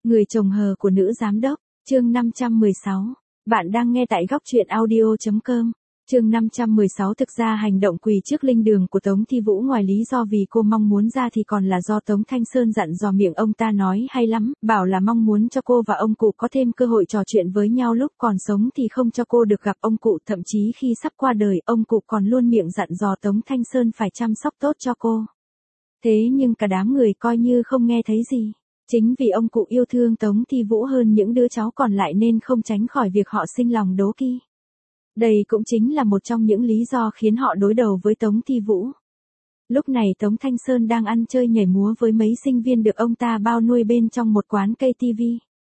Người chồng hờ của nữ giám đốc, chương 516. Bạn đang nghe tại góc truyện audio.com. Chương 516. Thực ra hành động quỳ trước linh đường của Tống Thi Vũ ngoài lý do vì cô mong muốn ra thì còn là do Tống Thanh Sơn dặn dò miệng ông ta nói hay lắm, bảo là mong muốn cho cô và ông cụ có thêm cơ hội trò chuyện với nhau lúc còn sống thì không cho cô được gặp ông cụ, thậm chí khi sắp qua đời ông cụ còn luôn miệng dặn dò Tống Thanh Sơn phải chăm sóc tốt cho cô. Thế nhưng cả đám người coi như không nghe thấy gì. Chính vì ông cụ yêu thương Tống Thi Vũ hơn những đứa cháu còn lại nên không tránh khỏi việc họ sinh lòng đố kỵ. Đây cũng chính là một trong những lý do khiến họ đối đầu với Tống Thi Vũ. Lúc này Tống Thanh Sơn đang ăn chơi nhảy múa với mấy sinh viên được ông ta bao nuôi bên trong một quán cây TV.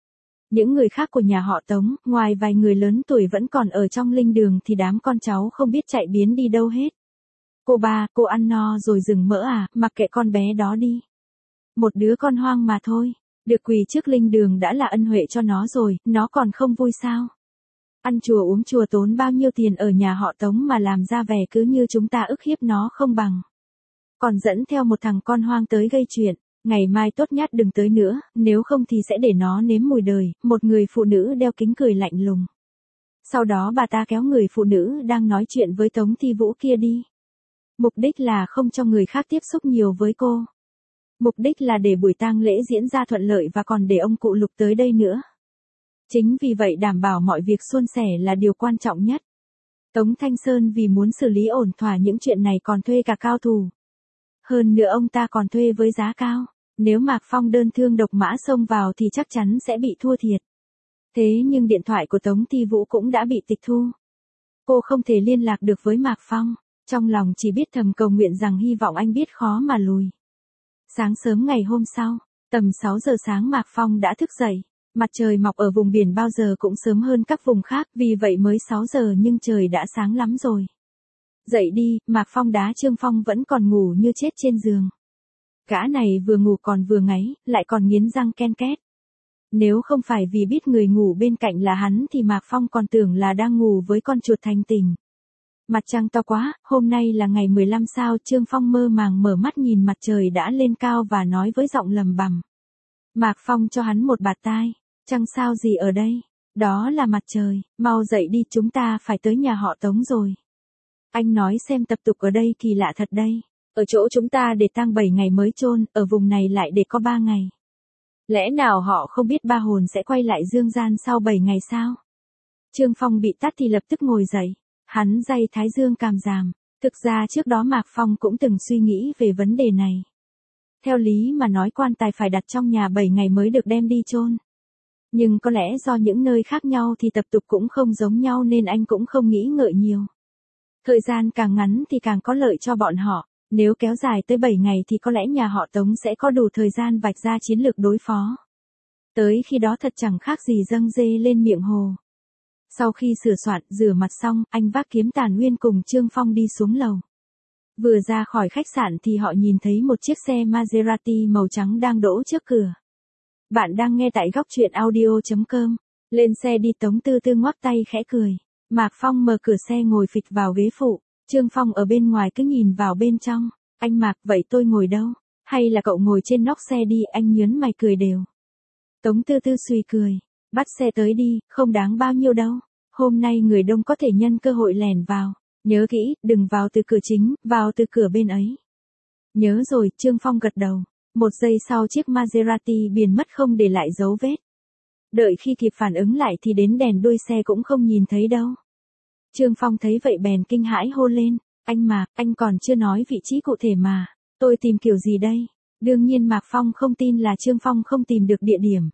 Những người khác của nhà họ Tống, ngoài vài người lớn tuổi vẫn còn ở trong linh đường thì đám con cháu không biết chạy biến đi đâu hết. Cô ba, cô ăn no rồi dừng mỡ à, mặc kệ con bé đó đi. Một đứa con hoang mà thôi, được quỳ trước linh đường đã là ân huệ cho nó rồi, nó còn không vui sao? Ăn chùa uống chùa tốn bao nhiêu tiền ở nhà họ Tống mà làm ra vẻ cứ như chúng ta ức hiếp nó không bằng. Còn dẫn theo một thằng con hoang tới gây chuyện, ngày mai tốt nhất đừng tới nữa, nếu không thì sẽ để nó nếm mùi đời. Một người phụ nữ đeo kính cười lạnh lùng. Sau đó bà ta kéo người phụ nữ đang nói chuyện với Tống Thi Vũ kia đi. Mục đích là không cho người khác tiếp xúc nhiều với cô. Mục đích là để buổi tang lễ diễn ra thuận lợi và còn để ông cụ Lục tới đây nữa. Chính vì vậy đảm bảo mọi việc suôn sẻ là điều quan trọng nhất. Tống Thanh Sơn vì muốn xử lý ổn thỏa những chuyện này còn thuê cả cao thủ. Hơn nữa ông ta còn thuê với giá cao. Nếu Mạc Phong đơn thương độc mã xông vào thì chắc chắn sẽ bị thua thiệt. Thế nhưng điện thoại của Tống Thi Vũ cũng đã bị tịch thu. Cô không thể liên lạc được với Mạc Phong. Trong lòng chỉ biết thầm cầu nguyện rằng hy vọng anh biết khó mà lùi. Sáng sớm ngày hôm sau, tầm 6 giờ sáng Mạc Phong đã thức dậy. Mặt trời mọc ở vùng biển bao giờ cũng sớm hơn các vùng khác, vì vậy mới 6 giờ nhưng trời đã sáng lắm rồi. Dậy đi, Mạc Phong đá Trương Phong vẫn còn ngủ như chết trên giường. Gã này vừa ngủ còn vừa ngáy, lại còn nghiến răng ken két. Nếu không phải vì biết người ngủ bên cạnh là hắn thì Mạc Phong còn tưởng là đang ngủ với con chuột thành tình. Mặt trăng to quá, hôm nay là ngày 15 sao, Trương Phong mơ màng mở mắt nhìn mặt trời đã lên cao và nói với giọng lầm bầm. Mạc Phong cho hắn một bạt tai. Trăng sao gì ở đây? Đó là mặt trời, mau dậy đi, chúng ta phải tới nhà họ Tống rồi. Anh nói xem, tập tục ở đây kỳ lạ thật đây. Ở chỗ chúng ta để tang 7 ngày mới chôn, ở vùng này lại để có 3 ngày. Lẽ nào họ không biết ba hồn sẽ quay lại dương gian sau 7 ngày sao? Trương Phong bị tát thì lập tức ngồi dậy. Hắn day thái dương càm ràm. Thực ra trước đó Mạc Phong cũng từng suy nghĩ về vấn đề này. Theo lý mà nói quan tài phải đặt trong nhà 7 ngày mới được đem đi chôn. Nhưng có lẽ do những nơi khác nhau thì tập tục cũng không giống nhau nên anh cũng không nghĩ ngợi nhiều. Thời gian càng ngắn thì càng có lợi cho bọn họ. Nếu kéo dài tới 7 ngày thì có lẽ nhà họ Tống sẽ có đủ thời gian vạch ra chiến lược đối phó. Tới khi đó thật chẳng khác gì dâng dê lên miệng hồ. Sau khi sửa soạn, rửa mặt xong, anh vác kiếm Tàn Nguyên cùng Trương Phong đi xuống lầu. Vừa ra khỏi khách sạn thì họ nhìn thấy một chiếc xe Maserati màu trắng đang đỗ trước cửa. Bạn đang nghe tại góc truyện audio.com. Lên xe đi, Tống Tư Tư ngoắc tay khẽ cười. Mạc Phong mở cửa xe ngồi phịch vào ghế phụ. Trương Phong ở bên ngoài cứ nhìn vào bên trong. Anh Mạc, vậy tôi ngồi đâu? Hay là cậu ngồi trên nóc xe đi? Anh nhớn mày cười đều. Tống Tư Tư suy cười. Bắt xe tới đi, không đáng bao nhiêu đâu. Hôm nay người đông có thể nhân cơ hội lẻn vào. Nhớ kỹ, đừng vào từ cửa chính, vào từ cửa bên ấy. Nhớ rồi, Trương Phong gật đầu. Một giây sau chiếc Maserati biến mất không để lại dấu vết. Đợi khi kịp phản ứng lại thì đến đèn đuôi xe cũng không nhìn thấy đâu. Trương Phong thấy vậy bèn kinh hãi hô lên. Anh Mạc, anh còn chưa nói vị trí cụ thể mà. Tôi tìm kiểu gì đây? Đương nhiên Mạc Phong không tin là Trương Phong không tìm được địa điểm.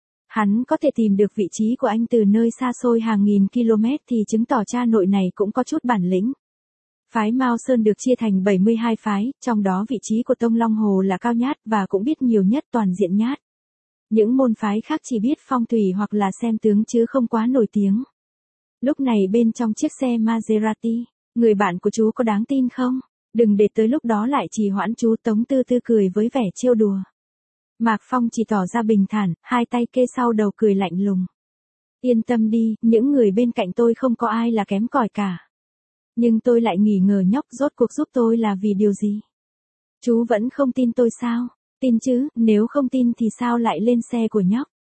Hắn có thể tìm được vị trí của anh từ nơi xa xôi hàng nghìn km thì chứng tỏ cha nội này cũng có chút bản lĩnh. Phái Mao Sơn được chia thành 72 phái, trong đó vị trí của Tông Long Hồ là cao nhát và cũng biết nhiều nhất, toàn diện nhát. Những môn phái khác chỉ biết phong thủy hoặc là xem tướng chứ không quá nổi tiếng. Lúc này bên trong chiếc xe Maserati, người bạn của chú có đáng tin không? Đừng để tới lúc đó lại trì hoãn chú. Tống Tư Tư cười với vẻ trêu đùa. Mạc Phong chỉ tỏ ra bình thản, hai tay kê sau đầu cười lạnh lùng. Yên tâm đi, những người bên cạnh tôi không có ai là kém cỏi cả. Nhưng tôi lại nghi ngờ nhóc rốt cuộc giúp tôi là vì điều gì? Chú vẫn không tin tôi sao? Tin chứ, nếu không tin thì sao lại lên xe của nhóc?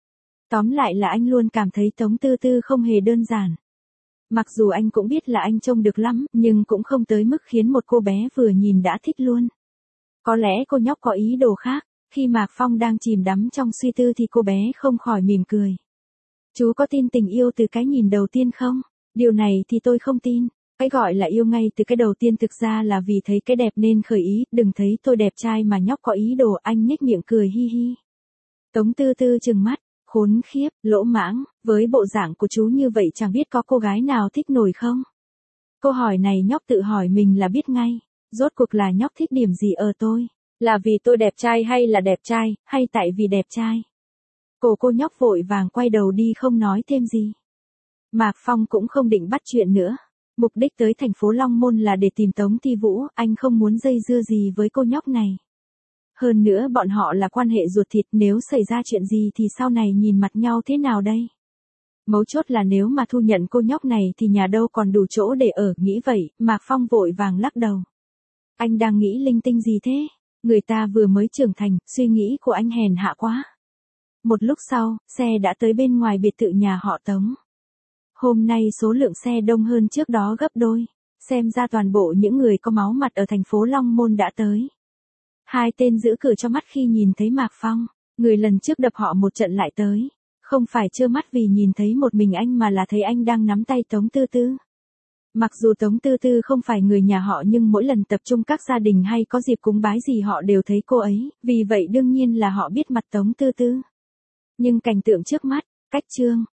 Tóm lại là anh luôn cảm thấy Tống Tư Tư không hề đơn giản. Mặc dù anh cũng biết là anh trông được lắm, nhưng cũng không tới mức khiến một cô bé vừa nhìn đã thích luôn. Có lẽ cô nhóc có ý đồ khác. Khi Mạc Phong đang chìm đắm trong suy tư thì cô bé không khỏi mỉm cười. Chú có tin tình yêu từ cái nhìn đầu tiên không? Điều này thì tôi không tin. Cái gọi là yêu ngay từ cái đầu tiên thực ra là vì thấy cái đẹp nên khởi ý, đừng thấy tôi đẹp trai mà nhóc có ý đồ. Anh nhếch miệng cười hi hi. Tống Tư Tư trừng mắt, khốn khiếp, lỗ mãng, với bộ dạng của chú như vậy chẳng biết có cô gái nào thích nổi không? Câu hỏi này nhóc tự hỏi mình là biết ngay. Rốt cuộc là nhóc thích điểm gì ở tôi? Là vì tôi đẹp trai hay là đẹp trai, hay tại vì đẹp trai? Cô nhóc vội vàng quay đầu đi không nói thêm gì. Mạc Phong cũng không định bắt chuyện nữa. Mục đích tới thành phố Long Môn là để tìm Tống Thi Vũ, anh không muốn dây dưa gì với cô nhóc này. Hơn nữa bọn họ là quan hệ ruột thịt, nếu xảy ra chuyện gì thì sau này nhìn mặt nhau thế nào đây? Mấu chốt là nếu mà thu nhận cô nhóc này thì nhà đâu còn đủ chỗ để ở, nghĩ vậy, Mạc Phong vội vàng lắc đầu. Anh đang nghĩ linh tinh gì thế? Người ta vừa mới trưởng thành, suy nghĩ của anh hèn hạ quá. Một lúc sau, xe đã tới bên ngoài biệt thự nhà họ Tống. Hôm nay số lượng xe đông hơn trước đó gấp đôi. Xem ra toàn bộ những người có máu mặt ở thành phố Long Môn đã tới. Hai tên giữ cửa cho mắt khi nhìn thấy Mạc Phong. Người lần trước đập họ một trận lại tới. Không phải trơ mắt vì nhìn thấy một mình anh mà là thấy anh đang nắm tay Tống Tư Tư. Mặc dù Tống Tư Tư không phải người nhà họ nhưng mỗi lần tập trung các gia đình hay có dịp cúng bái gì họ đều thấy cô ấy, vì vậy đương nhiên là họ biết mặt Tống Tư Tư. Nhưng cảnh tượng trước mắt, cách trương,